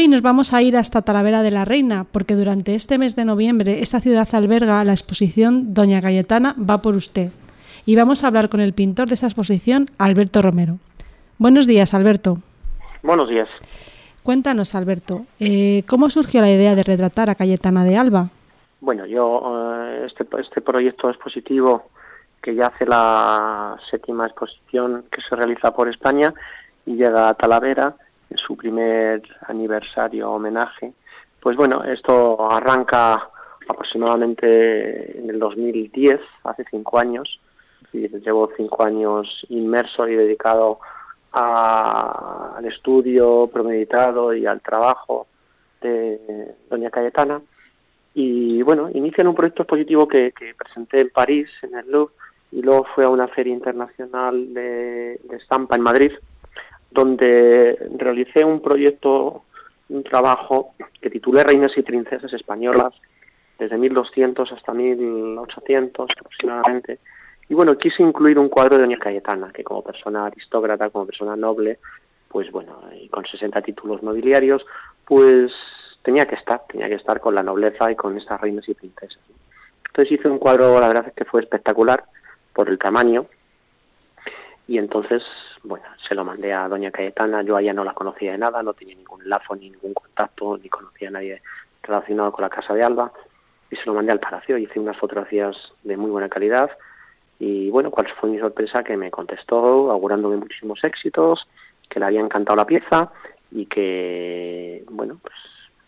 hoy nos vamos a ir hasta Talavera de la Reina, porque durante este mes de noviembre esta ciudad alberga la exposición Doña Cayetana va por usted. Y vamos a hablar con el pintor de esa exposición, Alberto Romero. Buenos días, Alberto. Buenos días. Cuéntanos, Alberto, ¿cómo surgió la idea de retratar a Cayetana de Alba? Bueno, yo este proyecto expositivo, que ya hace la 7ª exposición que se realiza por España y llega a Talavera en su primer aniversario homenaje, pues bueno, esto arranca aproximadamente en el 2010, hace 5 años, y llevo 5 años inmerso y dedicado al estudio premeditado y al trabajo de Doña Cayetana. Y bueno, inician un proyecto expositivo que presenté en París, en el Louvre, y luego fue a una feria internacional de estampa en Madrid, donde realicé un trabajo que titulé Reinas y princesas españolas, desde 1200 hasta 1800 aproximadamente. Y bueno, quise incluir un cuadro de Doña Cayetana, que como persona aristócrata, como persona noble, pues bueno, y con 60 títulos nobiliarios, pues tenía que estar con la nobleza y con estas reinas y princesas. Entonces hice un cuadro, la verdad es que fue espectacular por el tamaño, y entonces, bueno, se lo mandé a Doña Cayetana. Yo a ella no la conocía de nada, no tenía ningún lazo, ni ningún contacto, ni conocía a nadie relacionado con la Casa de Alba, y se lo mandé al Palacio. Hice unas fotografías de muy buena calidad, y bueno, cuál fue mi sorpresa, que me contestó augurándome muchísimos éxitos, que le había encantado la pieza, y que, bueno, pues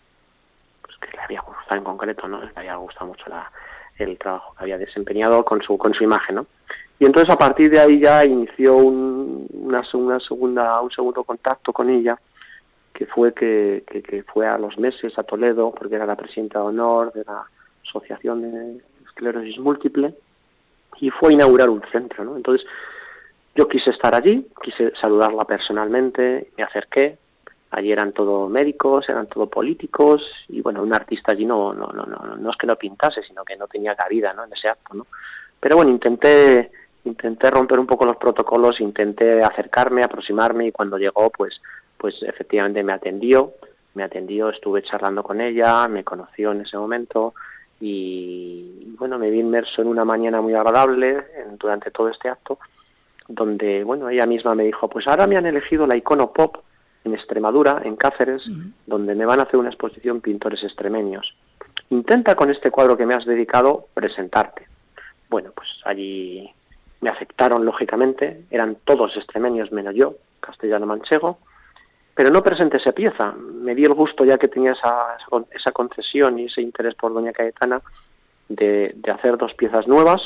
que le había gustado en concreto, ¿no? Le había gustado mucho el trabajo que había desempeñado con su imagen, ¿no? Y entonces a partir de ahí ya inició un segundo contacto con ella, que fue que fue a los meses a Toledo, porque era la presidenta de honor de la Asociación de Esclerosis Múltiple, y fue a inaugurar un centro, ¿no? Entonces yo quise estar allí, quise saludarla personalmente, me acerqué. Allí eran todo médicos, eran todo políticos, y bueno, un artista allí no es que no pintase, sino que no tenía cabida, ¿no?, en ese acto, ¿no? Pero bueno, intenté romper un poco los protocolos, intenté acercarme, aproximarme, y cuando llegó, pues efectivamente me atendió, estuve charlando con ella, me conoció en ese momento, y bueno, me vi inmerso en una mañana muy agradable durante todo este acto, donde, bueno, ella misma me dijo, pues ahora me han elegido la Icono Pop en Extremadura, en Cáceres, donde me van a hacer una exposición pintores extremeños. Intenta con este cuadro que me has dedicado presentarte. Bueno, pues allí me aceptaron, lógicamente, eran todos extremeños menos yo, castellano-manchego, pero no presenté esa pieza. Me di el gusto, ya que tenía esa concesión y ese interés por Doña Cayetana, de hacer 2 piezas nuevas,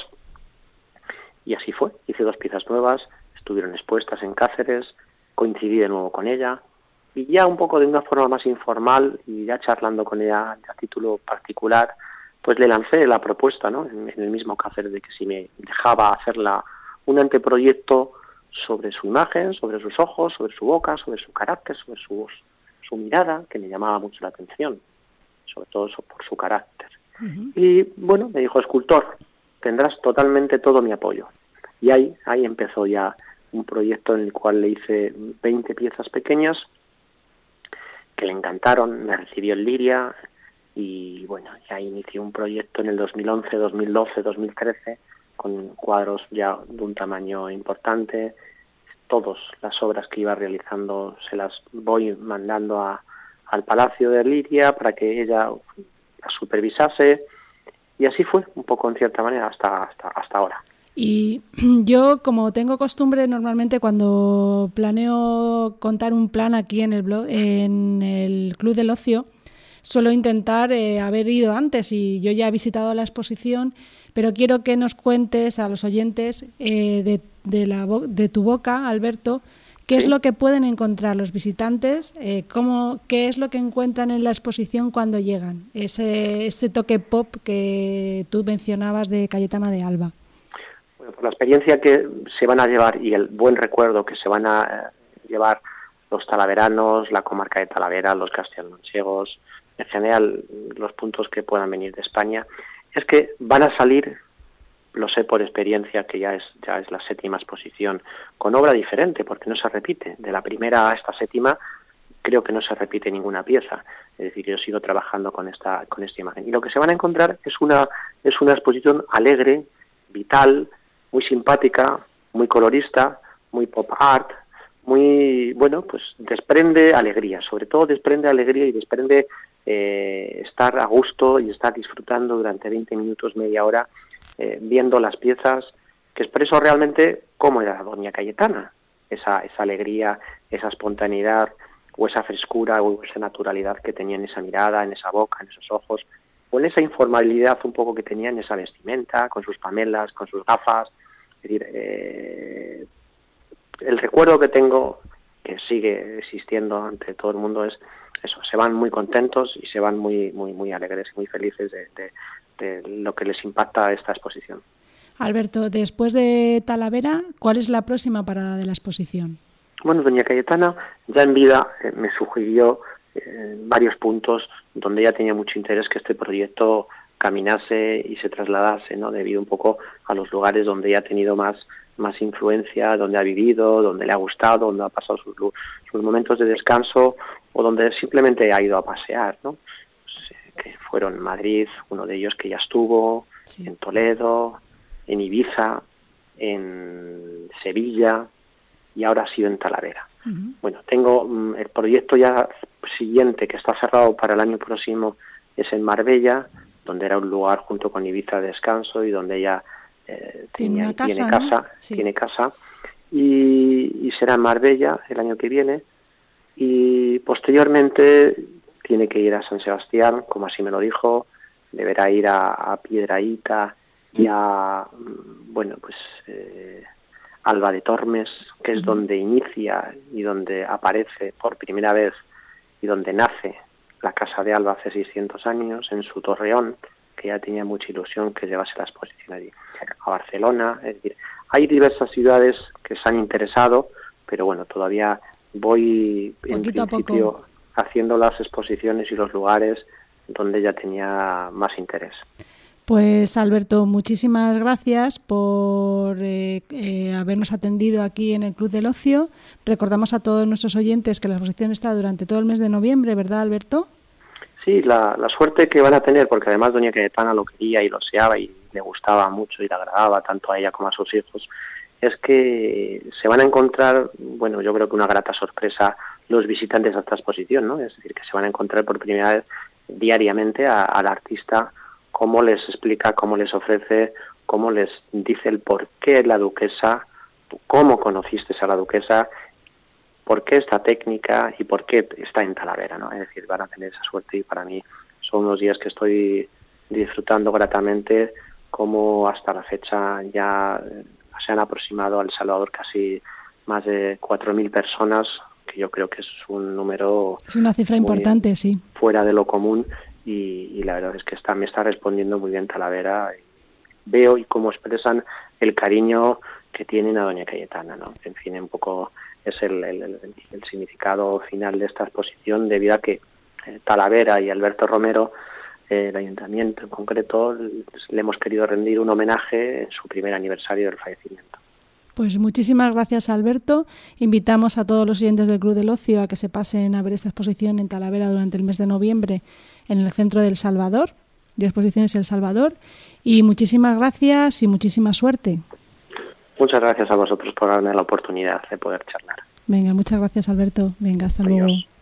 y así fue. Hice 2 piezas nuevas, estuvieron expuestas en Cáceres, coincidí de nuevo con ella, y ya un poco de una forma más informal, y ya charlando con ella a título particular, pues le lancé la propuesta, ¿no?, en el mismo Cáceres, de que si me dejaba hacer un anteproyecto sobre su imagen, sobre sus ojos, sobre su boca, sobre su carácter, sobre su mirada, que me llamaba mucho la atención, sobre todo por su carácter. Y bueno, me dijo, escultor, tendrás totalmente todo mi apoyo. Y ahí empezó ya un proyecto en el cual le hice 20 piezas pequeñas que le encantaron, me recibió en Liria, y bueno, ya inicié un proyecto en el 2011, 2012, 2013, con cuadros ya de un tamaño importante. Todas las obras que iba realizando se las voy mandando al Palacio de Liria para que ella las supervisase, y así fue un poco, en cierta manera, hasta ahora. Y yo, como tengo costumbre, normalmente cuando planeo contar un plan aquí en el Club del Ocio, suelo intentar haber ido antes, y yo ya he visitado la exposición, pero quiero que nos cuentes a los oyentes de tu boca, Alberto, qué es lo que pueden encontrar los visitantes, qué es lo que encuentran en la exposición cuando llegan, ese toque pop que tú mencionabas de Cayetana de Alba. Bueno, por la experiencia que se van a llevar y el buen recuerdo que se van a llevar los talaveranos, la comarca de Talavera, los castellanomanchegos, en general los puntos que puedan venir de España, es que van a salir, lo sé por experiencia, que ya es la 7ª exposición, con obra diferente, porque no se repite. De la primera a esta 7ª creo que no se repite ninguna pieza. Es decir, yo sigo trabajando con esta imagen. Y lo que se van a encontrar es una exposición alegre, vital, muy simpática, muy colorista, muy pop art, muy, bueno, pues desprende alegría, sobre todo desprende alegría y desprende estar a gusto y estar disfrutando durante 20 minutos, media hora, viendo las piezas, que expreso realmente cómo era doña Cayetana, esa alegría, esa espontaneidad, o esa frescura, o esa naturalidad que tenía en esa mirada, en esa boca, en esos ojos, o en esa informalidad un poco que tenía en esa vestimenta, con sus pamelas, con sus gafas. Es decir, el recuerdo que tengo, que sigue existiendo ante todo el mundo, es eso: se van muy contentos y se van muy alegres y muy felices de lo que les impacta esta exposición. Alberto, después de Talavera, ¿cuál es la próxima parada de la exposición? Bueno, doña Cayetana ya en vida me sugirió varios puntos donde ella tenía mucho interés que este proyecto caminase y se trasladase, ¿no? Debido un poco a los lugares donde ella ha tenido más influencia, donde ha vivido, donde le ha gustado, donde ha pasado sus momentos de descanso, o donde simplemente ha ido a pasear, ¿no? Que fueron en Madrid, uno de ellos que ya estuvo, sí, en Toledo, en Ibiza, en Sevilla, y ahora ha sido en Talavera. Uh-huh. Bueno, tengo el proyecto ya siguiente, que está cerrado para el año próximo, es en Marbella, donde era un lugar junto con Ibiza de descanso y donde ella tiene casa, y será en Marbella el año que viene, y posteriormente tiene que ir a San Sebastián, como así me lo dijo, deberá ir a Piedrahita y a, bueno, pues Alba de Tormes, que es donde inicia y donde aparece por primera vez y donde nace la Casa de Alba hace 600 años, en su torreón, que ya tenía mucha ilusión que llevase la exposición allí. A Barcelona, es decir, hay diversas ciudades que se han interesado, pero bueno, todavía voy en principio haciendo las exposiciones y los lugares donde ya tenía más interés. Pues Alberto, muchísimas gracias por habernos atendido aquí en el Club del Ocio. Recordamos a todos nuestros oyentes que la exposición está durante todo el mes de noviembre, ¿verdad, Alberto? Sí, la suerte que van a tener, porque además doña Cayetana lo quería y lo deseaba y le gustaba mucho y le agradaba tanto a ella como a sus hijos, es que se van a encontrar, bueno, yo creo que una grata sorpresa los visitantes a esta exposición, ¿no? Es decir, que se van a encontrar por primera vez diariamente al artista, cómo les explica, cómo les ofrece, cómo les dice el por qué la duquesa, cómo conociste a la duquesa, por qué esta técnica y por qué está en Talavera, ¿no? Es decir, van a tener esa suerte y para mí son unos días que estoy disfrutando gratamente, como hasta la fecha ya se han aproximado a El Salvador casi más de 4.000 personas, que yo creo que es un número... Es una cifra importante, sí. Fuera de lo común. Y la verdad es que me está respondiendo muy bien Talavera. Veo y cómo expresan el cariño que tienen a doña Cayetana, ¿no? En fin, un poco es el significado final de esta exposición, debido a que Talavera y Alberto Romero, el ayuntamiento en concreto, le hemos querido rendir un homenaje en su primer aniversario del fallecimiento. Pues muchísimas gracias, Alberto. Invitamos a todos los oyentes del Club del Ocio a que se pasen a ver esta exposición en Talavera durante el mes de noviembre en el Centro del Salvador, de Exposiciones El Salvador. Y muchísimas gracias y muchísima suerte. Muchas gracias a vosotros por darme la oportunidad de poder charlar. Venga, muchas gracias, Alberto. Venga, hasta luego.